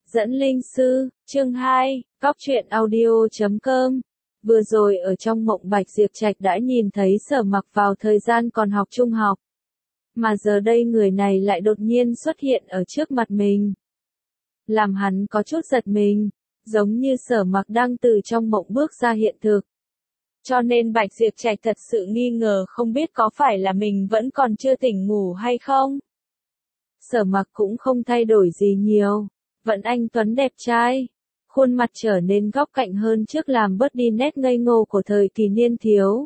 Dẫn linh sư, chương 2, Cóc truyện audio.com. Vừa rồi ở trong mộng Bạch Diệp Trạch đã nhìn thấy Sở Mặc vào thời gian còn học trung học. Mà giờ đây người này lại đột nhiên xuất hiện ở trước mặt mình. Làm hắn có chút giật mình, giống như Sở Mặc đang từ trong mộng bước ra hiện thực. Cho nên Bạch Diệp Trạch thật sự nghi ngờ không biết có phải là mình vẫn còn chưa tỉnh ngủ hay không. Sở Mặc cũng không thay đổi gì nhiều. Vẫn anh tuấn đẹp trai, khuôn mặt trở nên góc cạnh hơn trước làm bớt đi nét ngây ngô của thời kỳ niên thiếu.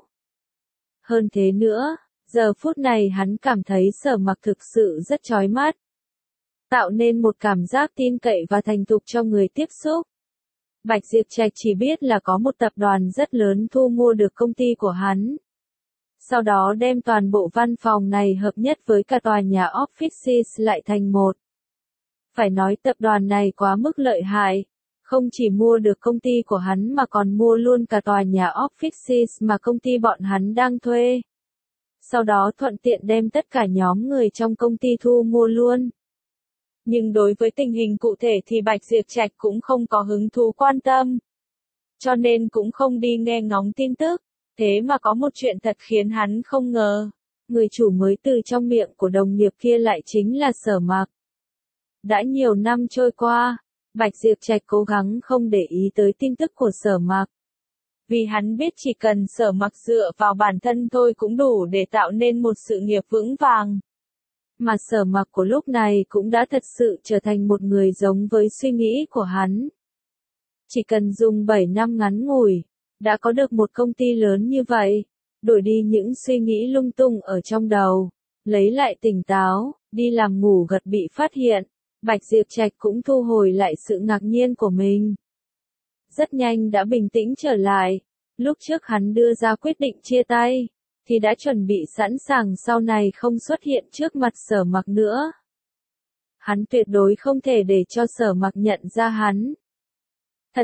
Hơn thế nữa, giờ phút này hắn cảm thấy Sở Mặc thực sự rất chói mắt, tạo nên một cảm giác tin cậy và thành thục cho người tiếp xúc. Bạch Diệp Trạch chỉ biết là có một tập đoàn rất lớn thu mua được công ty của hắn. Sau đó đem toàn bộ văn phòng này hợp nhất với cả tòa nhà offices lại thành một. Phải nói tập đoàn này quá mức lợi hại, không chỉ mua được công ty của hắn mà còn mua luôn cả tòa nhà offices mà công ty bọn hắn đang thuê. Sau đó thuận tiện đem tất cả nhóm người trong công ty thu mua luôn. Nhưng đối với tình hình cụ thể thì Bạch Diệp Trạch cũng không có hứng thú quan tâm. Cho nên cũng không đi nghe ngóng tin tức. Thế mà có một chuyện thật khiến hắn không ngờ. Người chủ mới từ trong miệng của đồng nghiệp kia lại chính là Sở Mặc. Đã nhiều năm trôi qua, Bạch Diệp Trạch cố gắng không để ý tới tin tức của Sở Mặc. Vì hắn biết chỉ cần Sở Mặc dựa vào bản thân thôi cũng đủ để tạo nên một sự nghiệp vững vàng. Mà Sở Mặc của lúc này cũng đã thật sự trở thành một người giống với suy nghĩ của hắn. Chỉ cần dùng 7 năm ngắn ngủi, đã có được một công ty lớn như vậy, đổi đi những suy nghĩ lung tung ở trong đầu, lấy lại tỉnh táo, đi làm ngủ gật bị phát hiện. Bạch Diệp Trạch cũng thu hồi lại sự ngạc nhiên của mình. Rất nhanh đã bình tĩnh trở lại, lúc trước hắn đưa ra quyết định chia tay, thì đã chuẩn bị sẵn sàng sau này không xuất hiện trước mặt Sở Mặc nữa. Hắn tuyệt đối không thể để cho Sở Mặc nhận ra hắn. Thật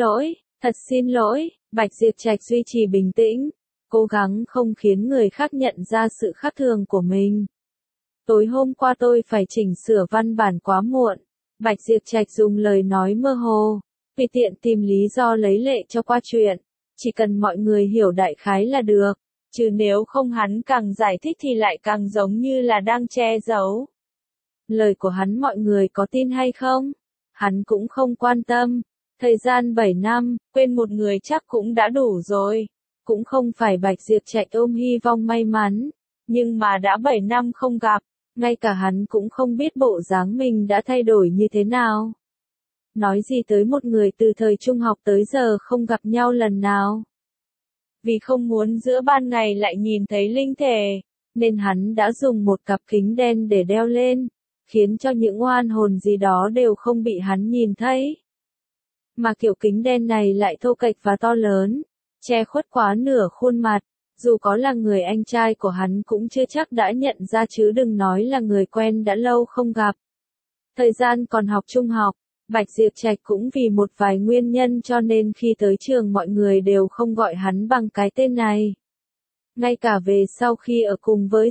xin lỗi, Bạch Diệp Trạch duy trì bình tĩnh, cố gắng không khiến người khác nhận ra sự khác thường của mình. Tối hôm qua tôi phải chỉnh sửa văn bản quá muộn. Bạch Diệp Trạch dùng lời nói mơ hồ, vì tiện tìm lý do lấy lệ cho qua chuyện. Chỉ cần mọi người hiểu đại khái là được, chứ nếu không hắn càng giải thích thì lại càng giống như là đang che giấu. Lời của hắn mọi người có tin hay không? Hắn cũng không quan tâm. Thời gian 7 năm, quên một người chắc cũng đã đủ rồi. Cũng không phải Bạch Diệp Trạch ôm hy vọng may mắn, nhưng mà đã 7 năm không gặp. Ngay cả hắn cũng không biết bộ dáng mình đã thay đổi như thế nào. Nói gì tới một người từ thời trung học tới giờ không gặp nhau lần nào. Vì không muốn giữa ban ngày lại nhìn thấy linh thể, nên hắn đã dùng một cặp kính đen để đeo lên, khiến cho những oan hồn gì đó đều không bị hắn nhìn thấy. Mà kiểu kính đen này lại thô kệch và to lớn, che khuất quá nửa khuôn mặt. Dù có là người anh trai của hắn cũng chưa chắc đã nhận ra chứ đừng nói là người quen đã lâu không gặp. Thời gian còn học trung học, Bạch Diệp Trạch cũng vì một vài nguyên nhân cho nên khi tới trường mọi người đều không gọi hắn bằng cái tên này. Ngay cả về sau khi ở cùng với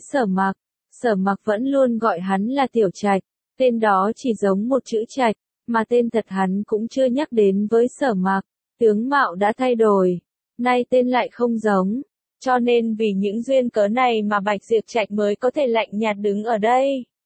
Sở Mặc vẫn luôn gọi hắn là Tiểu Trạch, tên đó chỉ giống một chữ Trạch, mà tên thật hắn cũng chưa nhắc đến với Sở Mặc, tướng mạo đã thay đổi, nay tên lại không giống. Cho nên vì những duyên cớ này mà Bạch Diệp Trạch mới có thể lạnh nhạt đứng ở đây.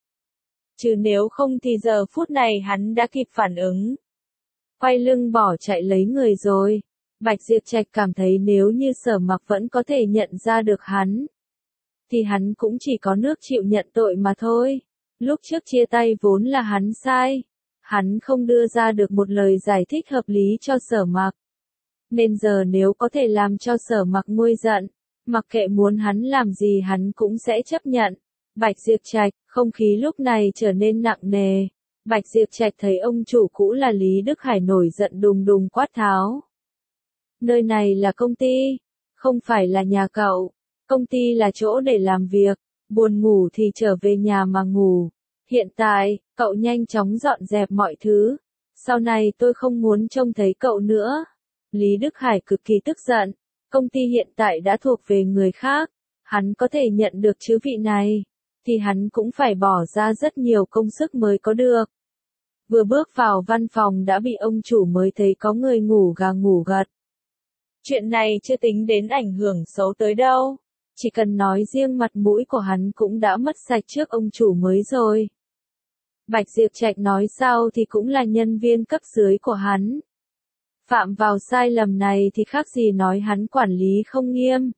Chứ nếu không thì giờ phút này hắn đã kịp phản ứng. Quay lưng bỏ chạy lấy người rồi. Bạch Diệp Trạch cảm thấy nếu như Sở Mặc vẫn có thể nhận ra được hắn, thì hắn cũng chỉ có nước chịu nhận tội mà thôi. Lúc trước chia tay vốn là hắn sai. Hắn không đưa ra được một lời giải thích hợp lý cho Sở Mặc. Nên giờ nếu có thể làm cho Sở Mặc nguôi giận, mặc kệ muốn hắn làm gì hắn cũng sẽ chấp nhận. Bạch Diệp Trạch, không khí lúc này trở nên nặng nề. Bạch Diệp Trạch thấy ông chủ cũ là Lý Đức Hải nổi giận đùng đùng quát tháo. Nơi này là công ty, không phải là nhà cậu. Công ty là chỗ để làm việc, buồn ngủ thì trở về nhà mà ngủ. Hiện tại, cậu nhanh chóng dọn dẹp mọi thứ. Sau này tôi không muốn trông thấy cậu nữa. Lý Đức Hải cực kỳ tức giận. Công ty hiện tại đã thuộc về người khác, hắn có thể nhận được chức vị này, thì hắn cũng phải bỏ ra rất nhiều công sức mới có được. Vừa bước vào văn phòng đã bị ông chủ mới thấy có người ngủ gà ngủ gật. Chuyện này chưa tính đến ảnh hưởng xấu tới đâu. Chỉ cần nói riêng mặt mũi của hắn cũng đã mất sạch trước ông chủ mới rồi. Bạch Diệp Trạch nói sao thì cũng là nhân viên cấp dưới của hắn. Phạm vào sai lầm này thì khác gì nói hắn quản lý không nghiêm.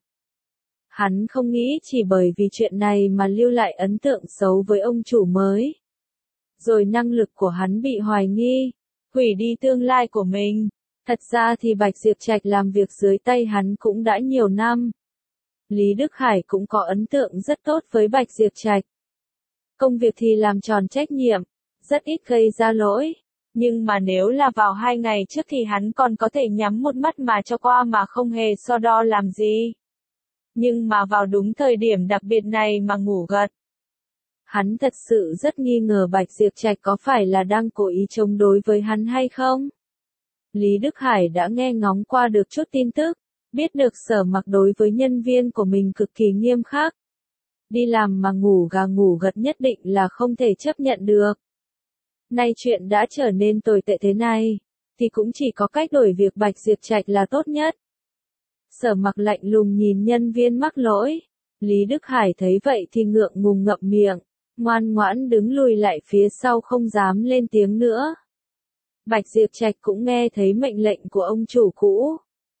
Hắn không nghĩ chỉ bởi vì chuyện này mà lưu lại ấn tượng xấu với ông chủ mới. Rồi năng lực của hắn bị hoài nghi, hủy đi tương lai của mình. Thật ra thì Bạch Diệp Trạch làm việc dưới tay hắn cũng đã nhiều năm. Lý Đức Hải cũng có ấn tượng rất tốt với Bạch Diệp Trạch. Công việc thì làm tròn trách nhiệm, rất ít gây ra lỗi. Nhưng mà nếu là vào 2 ngày trước thì hắn còn có thể nhắm một mắt mà cho qua mà không hề so đo làm gì. Nhưng mà vào đúng thời điểm đặc biệt này mà ngủ gật. Hắn thật sự rất nghi ngờ Bạch Diệp Trạch có phải là đang cố ý chống đối với hắn hay không. Lý Đức Hải đã nghe ngóng qua được chút tin tức, biết được Sở Mặc đối với nhân viên của mình cực kỳ nghiêm khắc. Đi làm mà ngủ gà ngủ gật nhất định là không thể chấp nhận được. Nay chuyện đã trở nên tồi tệ thế này, thì cũng chỉ có cách đổi việc Bạch Diệp Trạch là tốt nhất. Sở Mặc lạnh lùng nhìn nhân viên mắc lỗi. Lý Đức Hải thấy vậy thì ngượng ngùng ngậm miệng, ngoan ngoãn đứng lùi lại phía sau không dám lên tiếng nữa. Bạch Diệp Trạch cũng nghe thấy mệnh lệnh của ông chủ cũ,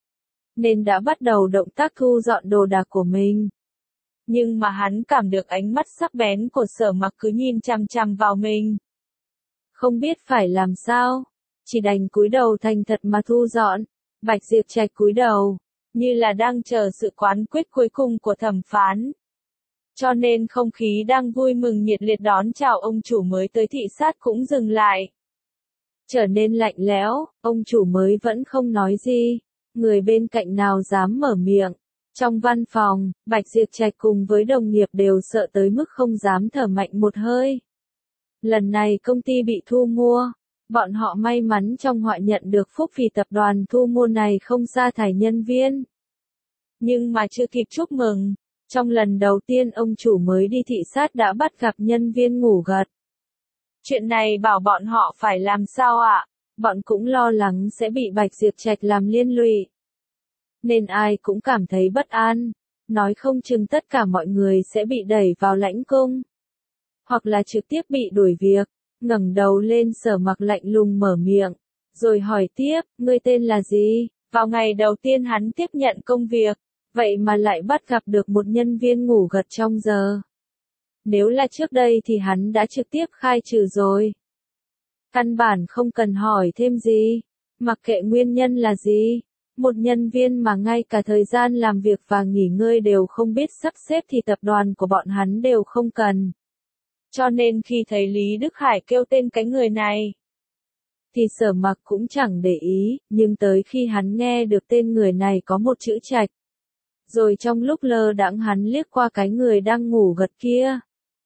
nên đã bắt đầu động tác thu dọn đồ đạc của mình. Nhưng mà hắn cảm được ánh mắt sắc bén của Sở Mặc cứ nhìn chằm chằm vào mình. Không biết phải làm sao, chỉ đành cúi đầu thành thật mà thu dọn. Bạch Diệp Trạch cúi đầu, như là đang chờ sự quán quyết cuối cùng của thẩm phán. Cho nên không khí đang vui mừng nhiệt liệt đón chào ông chủ mới tới thị sát cũng dừng lại. Trở nên lạnh lẽo, ông chủ mới vẫn không nói gì. Người bên cạnh nào dám mở miệng. Trong văn phòng, Bạch Diệp Trạch cùng với đồng nghiệp đều sợ tới mức không dám thở mạnh một hơi. Lần này công ty bị thu mua. Bọn họ may mắn trong họ nhận được phúc vì tập đoàn thu mua này không sa thải nhân viên. Nhưng mà chưa kịp chúc mừng, trong lần đầu tiên ông chủ mới đi thị sát đã bắt gặp nhân viên ngủ gật. Chuyện này bảo bọn họ phải làm sao ạ? Bọn cũng lo lắng sẽ bị Bạch Diệp Trạch làm liên lụy. Nên ai cũng cảm thấy bất an, nói không chừng tất cả mọi người sẽ bị đẩy vào lãnh cung. Hoặc là trực tiếp bị đuổi việc. Ngẩng đầu lên Sở Mặc lạnh lùng mở miệng, rồi hỏi tiếp, ngươi tên là gì? Vào ngày đầu tiên hắn tiếp nhận công việc, vậy mà lại bắt gặp được một nhân viên ngủ gật trong giờ. Nếu là trước đây thì hắn đã trực tiếp khai trừ rồi. Căn bản không cần hỏi thêm gì, mặc kệ nguyên nhân là gì. Một nhân viên mà ngay cả thời gian làm việc và nghỉ ngơi đều không biết sắp xếp thì tập đoàn của bọn hắn đều không cần. Cho nên khi thấy Lý Đức Hải kêu tên cái người này, thì Sở Mặc cũng chẳng để ý, nhưng tới khi hắn nghe được tên người này có một chữ Trạch. Rồi trong lúc lơ đãng hắn liếc qua cái người đang ngủ gật kia.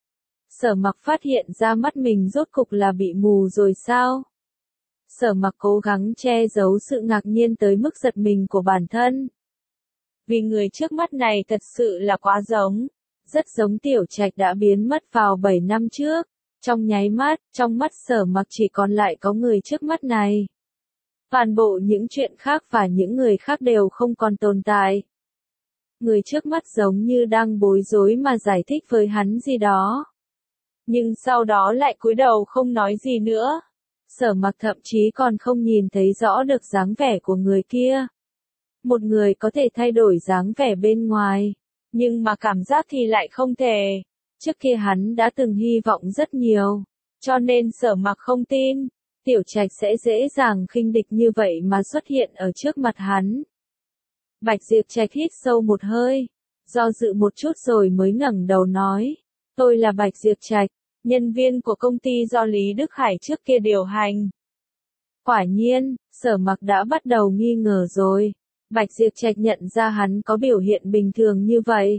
Sở Mặc phát hiện ra mắt mình rốt cục là bị mù rồi sao? Sở Mặc cố gắng che giấu sự ngạc nhiên tới mức giật mình của bản thân. Vì người trước mắt này thật sự là quá giống. Rất giống Tiểu Trạch đã biến mất vào 7 năm trước. Trong nháy mắt, trong mắt Sở Mặc chỉ còn lại có người trước mắt này. Toàn bộ những chuyện khác và những người khác đều không còn tồn tại. Người trước mắt giống như đang bối rối mà giải thích với hắn gì đó. Nhưng sau đó lại cúi đầu không nói gì nữa. Sở Mặc thậm chí còn không nhìn thấy rõ được dáng vẻ của người kia. Một người có thể thay đổi dáng vẻ bên ngoài, nhưng mà cảm giác thì lại không thể. Trước kia hắn đã từng hy vọng rất nhiều, cho nên Sở Mặc không tin, Tiểu Trạch sẽ dễ dàng khinh địch như vậy mà xuất hiện ở trước mặt hắn. Bạch Diệp Trạch hít sâu một hơi, do dự một chút rồi mới ngẩng đầu nói, tôi là Bạch Diệp Trạch, nhân viên của công ty do Lý Đức Hải trước kia điều hành. Quả nhiên, Sở Mặc đã bắt đầu nghi ngờ rồi. Bạch Diệp Trạch nhận ra hắn có biểu hiện bình thường như vậy,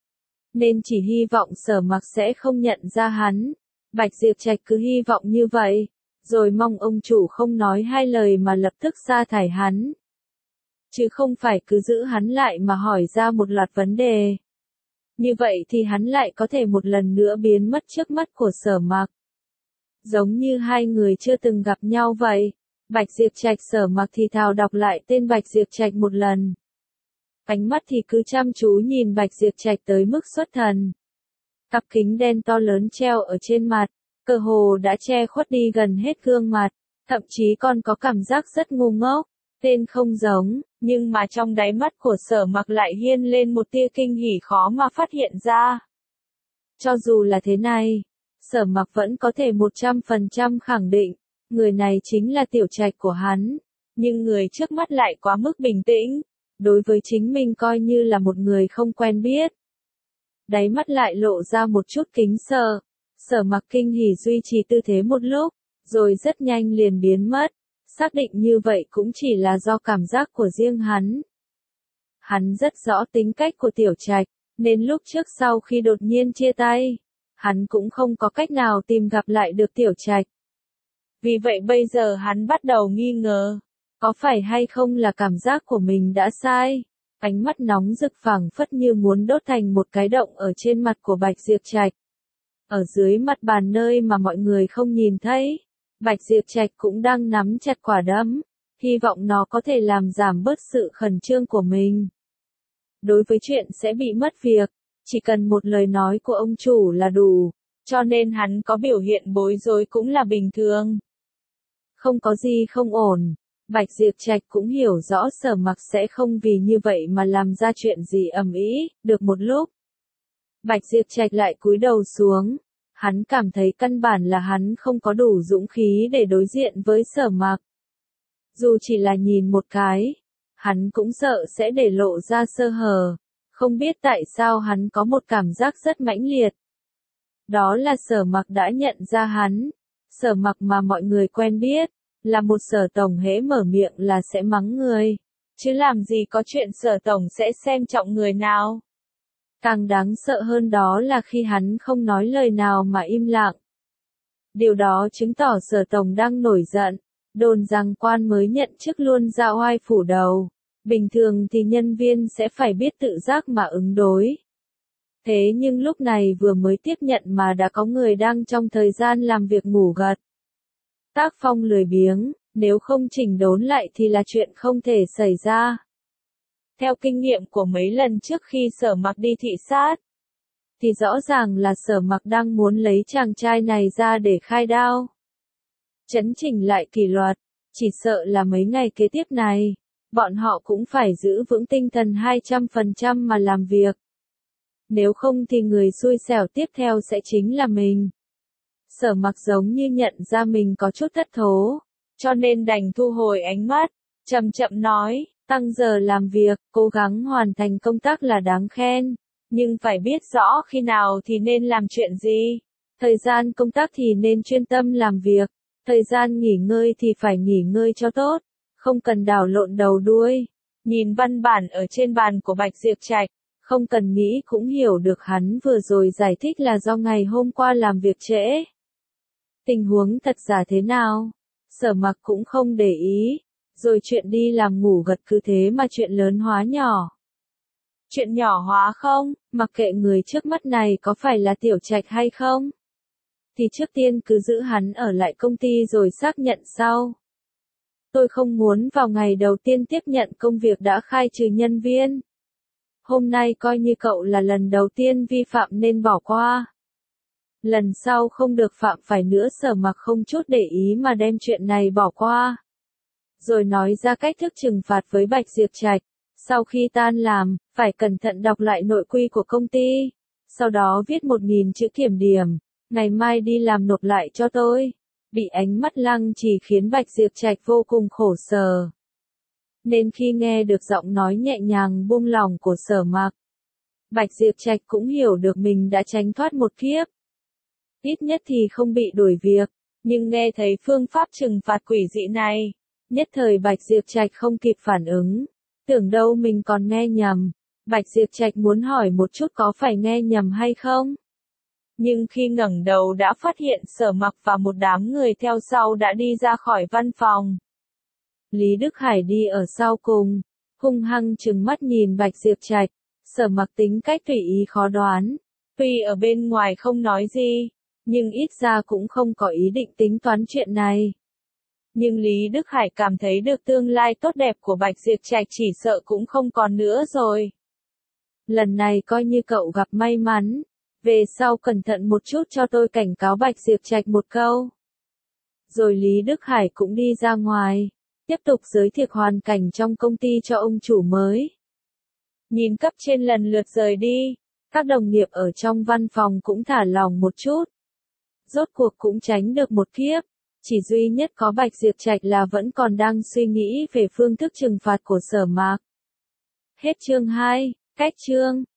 nên chỉ hy vọng Sở Mặc sẽ không nhận ra hắn. Bạch Diệp Trạch cứ hy vọng như vậy, rồi mong ông chủ không nói hai lời mà lập tức sa thải hắn. Chứ không phải cứ giữ hắn lại mà hỏi ra một loạt vấn đề. Như vậy thì hắn lại có thể một lần nữa biến mất trước mắt của Sở Mặc. Giống như hai người chưa từng gặp nhau vậy. Bạch Diệp Trạch Sở Mặc thì thào đọc lại tên Bạch Diệp Trạch một lần. Ánh mắt thì cứ chăm chú nhìn Bạch Diệp Trạch tới mức xuất thần. Cặp kính đen to lớn treo ở trên mặt, cơ hồ đã che khuất đi gần hết gương mặt, thậm chí còn có cảm giác rất ngu ngốc. Tên không giống, nhưng mà trong đáy mắt của Sở Mặc lại hiên lên một tia kinh hỉ khó mà phát hiện ra. Cho dù là thế này, Sở Mặc vẫn có thể 100% khẳng định, người này chính là Tiểu Trạch của hắn, nhưng người trước mắt lại quá mức bình tĩnh, đối với chính mình coi như là một người không quen biết. Đáy mắt lại lộ ra một chút kính sợ, Sở Mặc kinh hỉ duy trì tư thế một lúc, rồi rất nhanh liền biến mất, xác định như vậy cũng chỉ là do cảm giác của riêng hắn. Hắn rất rõ tính cách của Tiểu Trạch, nên lúc trước sau khi đột nhiên chia tay, hắn cũng không có cách nào tìm gặp lại được Tiểu Trạch. Vì vậy bây giờ hắn bắt đầu nghi ngờ, có phải hay không là cảm giác của mình đã sai. Ánh mắt nóng rực phảng phất như muốn đốt thành một cái động ở trên mặt của Bạch Diệp Trạch. Ở dưới mặt bàn nơi mà mọi người không nhìn thấy, Bạch Diệp Trạch cũng đang nắm chặt quả đấm, hy vọng nó có thể làm giảm bớt sự khẩn trương của mình. Đối với chuyện sẽ bị mất việc, chỉ cần một lời nói của ông chủ là đủ, cho nên hắn có biểu hiện bối rối cũng là bình thường. Không có gì không ổn, Bạch Diệp Trạch cũng hiểu rõ Sở Mặc sẽ không vì như vậy mà làm ra chuyện gì ầm ĩ. Được một lúc, Bạch Diệp Trạch lại cúi đầu xuống, hắn cảm thấy căn bản là hắn không có đủ dũng khí để đối diện với Sở Mặc. Dù chỉ là nhìn một cái, hắn cũng sợ sẽ để lộ ra sơ hở, không biết tại sao hắn có một cảm giác rất mãnh liệt. Đó là Sở Mặc đã nhận ra hắn, Sở Mặc mà mọi người quen biết, là một Sở tổng hễ mở miệng là sẽ mắng người, chứ làm gì có chuyện Sở tổng sẽ xem trọng người nào. Càng đáng sợ hơn đó là khi hắn không nói lời nào mà im lặng. Điều đó chứng tỏ Sở tổng đang nổi giận, đồn rằng quan mới nhận chức luôn ra oai phủ đầu. Bình thường thì nhân viên sẽ phải biết tự giác mà ứng đối. Thế nhưng lúc này vừa mới tiếp nhận mà đã có người đang trong thời gian làm việc ngủ gật. Tác phong lười biếng, nếu không chỉnh đốn lại thì là chuyện không thể xảy ra. Theo kinh nghiệm của mấy lần trước khi Sở Mặc đi thị sát, thì rõ ràng là Sở Mặc đang muốn lấy chàng trai này ra để khai đao. Chấn chỉnh lại kỷ luật, chỉ sợ là mấy ngày kế tiếp này, bọn họ cũng phải giữ vững tinh thần 200% mà làm việc. Nếu không thì người xui xẻo tiếp theo sẽ chính là mình. Sở Mặc giống như nhận ra mình có chút thất thố, cho nên đành thu hồi ánh mắt, chậm chậm nói, tăng giờ làm việc, cố gắng hoàn thành công tác là đáng khen, nhưng phải biết rõ khi nào thì nên làm chuyện gì. Thời gian công tác thì nên chuyên tâm làm việc, thời gian nghỉ ngơi thì phải nghỉ ngơi cho tốt, không cần đảo lộn đầu đuôi. Nhìn văn bản ở trên bàn của Bạch Diệp Trạch, không cần nghĩ cũng hiểu được hắn vừa rồi giải thích là do ngày hôm qua làm việc trễ. Tình huống thật giả thế nào? Sở Mặc cũng không để ý, rồi chuyện đi làm ngủ gật cứ thế mà chuyện lớn hóa nhỏ. Chuyện nhỏ hóa không, mặc kệ người trước mắt này có phải là Tiểu Trạch hay không, thì trước tiên cứ giữ hắn ở lại công ty rồi xác nhận sau. Tôi không muốn vào ngày đầu tiên tiếp nhận công việc đã khai trừ nhân viên. Hôm nay coi như cậu là lần đầu tiên vi phạm nên bỏ qua. Lần sau không được phạm phải nữa. Sở Mặc không chút để ý mà đem chuyện này bỏ qua. Rồi nói ra cách thức trừng phạt với Bạch Diệp Trạch. Sau khi tan làm, phải cẩn thận đọc lại nội quy của công ty. Sau đó viết 1000 chữ kiểm điểm. Ngày mai đi làm nộp lại cho tôi. Bị ánh mắt Lăng Chỉ khiến Bạch Diệp Trạch vô cùng khổ sở. Nên khi nghe được giọng nói nhẹ nhàng buông lỏng của Sở Mặc, Bạch Diệp Trạch cũng hiểu được mình đã tránh thoát một kiếp. Ít nhất thì không bị đuổi việc, nhưng nghe thấy phương pháp trừng phạt quỷ dị này, nhất thời Bạch Diệp Trạch không kịp phản ứng, tưởng đâu mình còn nghe nhầm. Bạch Diệp Trạch muốn hỏi một chút có phải nghe nhầm hay không? Nhưng khi ngẩng đầu đã phát hiện Sở Mặc và một đám người theo sau đã đi ra khỏi văn phòng. Lý Đức Hải đi ở sau cùng, hung hăng trừng mắt nhìn Bạch Diệp Trạch. Sở Mặc tính cách tùy ý khó đoán, tuy ở bên ngoài không nói gì, nhưng ít ra cũng không có ý định tính toán chuyện này. Nhưng Lý Đức Hải cảm thấy được tương lai tốt đẹp của Bạch Diệp Trạch chỉ sợ cũng không còn nữa rồi. Lần này coi như cậu gặp may mắn. Về sau cẩn thận một chút cho tôi cảnh cáo Bạch Diệp Trạch một câu. Rồi Lý Đức Hải cũng đi ra ngoài, tiếp tục giới thiệu hoàn cảnh trong công ty cho ông chủ mới. Nhìn cấp trên lần lượt rời đi, các đồng nghiệp ở trong văn phòng cũng thả lỏng một chút. Rốt cuộc cũng tránh được một kiếp, chỉ duy nhất có Bạch Diệp Trạch là vẫn còn đang suy nghĩ về phương thức trừng phạt của Sở Mạc. Hết chương 2, cách chương.